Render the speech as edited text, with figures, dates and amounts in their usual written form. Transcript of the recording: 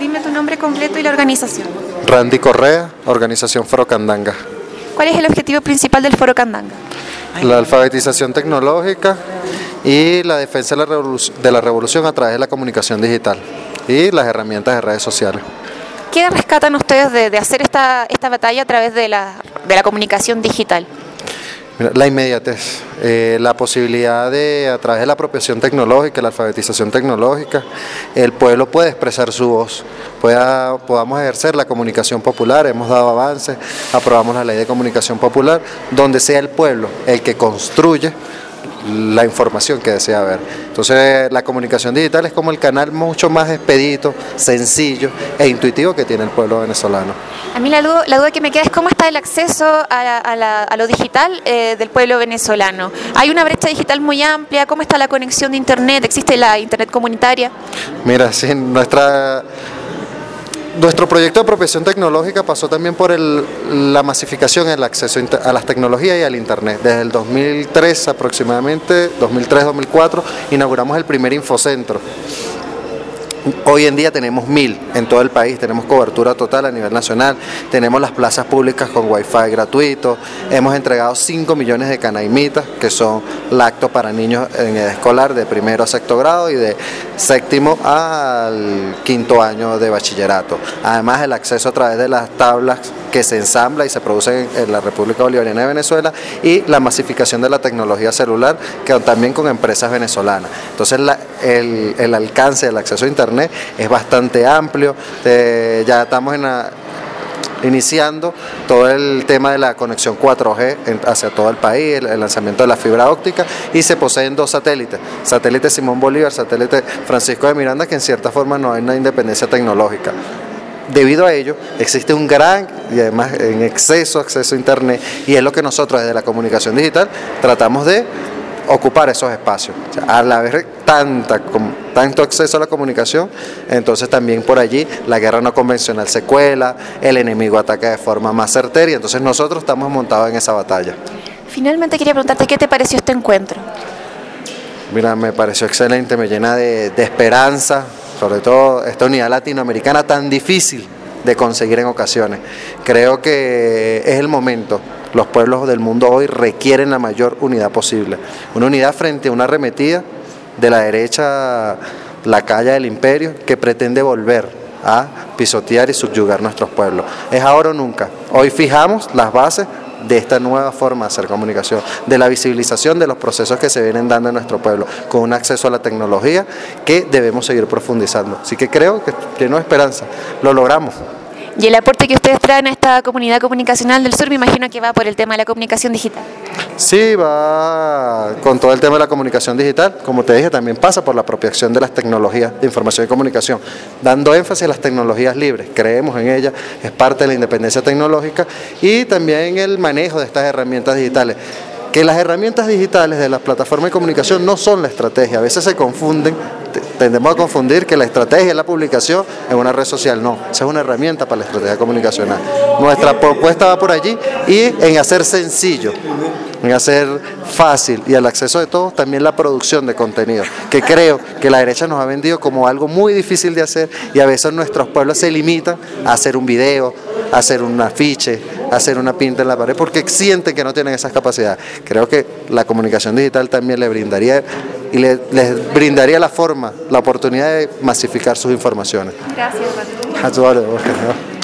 Dime tu nombre completo y la organización. Randy Correa, Organización Foro Candanga. ¿Cuál es el objetivo principal del Foro Candanga? La alfabetización tecnológica y la defensa de la revolución a través de la comunicación digital y las herramientas de redes sociales. ¿Qué rescatan ustedes de hacer esta batalla a través de la comunicación digital? Mira, la inmediatez, la posibilidad de, a través de la apropiación tecnológica, la alfabetización tecnológica, el pueblo puede expresar su voz, podamos ejercer la comunicación popular. Hemos dado avances, aprobamos la ley de comunicación popular, donde sea el pueblo el que construye la información que desea ver. Entonces la comunicación digital es como el canal mucho más expedito, sencillo e intuitivo que tiene el pueblo venezolano. A mí la duda que me queda es cómo está el acceso a lo digital del pueblo venezolano. ¿Hay una brecha digital muy amplia? ¿Cómo está la conexión de internet? ¿Existe la internet comunitaria? Mira, sí, nuestro proyecto de apropiación tecnológica pasó también por la masificación en el acceso a las tecnologías y al internet. Desde el 2003 aproximadamente, 2003-2004, inauguramos el primer infocentro. Hoy en día tenemos 1000 en todo el país, tenemos cobertura total a nivel nacional, tenemos las plazas públicas con wifi gratuito, hemos entregado 5 millones de canaimitas, que son lactos para niños en edad escolar de primero a sexto grado y de séptimo al quinto año de bachillerato. Además, el acceso a través de las tablas que se ensambla y se produce en la República Bolivariana de Venezuela, y la masificación de la tecnología celular, que también con empresas venezolanas. Entonces el alcance del acceso a internet es bastante amplio. Ya estamos iniciando todo el tema de la conexión 4G hacia todo el país, el lanzamiento de la fibra óptica, y se poseen 2 satélites, satélite Simón Bolívar, satélite Francisco de Miranda, que en cierta forma no hay una independencia tecnológica. Debido a ello, existe un gran y además en acceso a internet, y es lo que nosotros desde la comunicación digital tratamos de ocupar esos espacios. O sea, al haber tanto acceso a la comunicación, entonces también por allí la guerra no convencional se cuela, el enemigo ataca de forma más certera, y entonces nosotros estamos montados en esa batalla. Finalmente quería preguntarte, ¿qué te pareció este encuentro? Mira, me pareció excelente, me llena de esperanza, sobre todo esta unidad latinoamericana tan difícil de conseguir en ocasiones. Creo que es el momento. Los pueblos del mundo hoy requieren la mayor unidad posible. Una unidad frente a una arremetida de la derecha lacaya del imperio, que pretende volver a pisotear y subyugar nuestros pueblos. Es ahora o nunca. Hoy fijamos las bases de esta nueva forma de hacer comunicación, de la visibilización de los procesos que se vienen dando en nuestro pueblo, con un acceso a la tecnología que debemos seguir profundizando. Así que creo que lleno de esperanza, lo logramos. Y el aporte que ustedes traen a esta comunidad comunicacional del sur, me imagino que va por el tema de la comunicación digital. Sí, va con todo el tema de la comunicación digital. Como te dije, también pasa por la apropiación de las tecnologías de información y comunicación, dando énfasis a las tecnologías libres. Creemos en ellas, es parte de la independencia tecnológica, y también el manejo de estas herramientas digitales. Que las herramientas digitales de las plataformas de comunicación no son la estrategia, a veces se confunden, tendemos a confundir que la estrategia es la publicación en una red social. No, esa es una herramienta para la estrategia comunicacional. Nuestra propuesta va por allí, y en hacer sencillo, en hacer fácil y al acceso de todos también la producción de contenido, que creo que la derecha nos ha vendido como algo muy difícil de hacer, y a veces nuestros pueblos se limitan a hacer un video, a hacer un afiche, a hacer una pinta en la pared, porque sienten que no tienen esas capacidades. Creo que la comunicación digital también les brindaría la forma, la oportunidad de masificar sus informaciones. Gracias, Rato. A tu orden.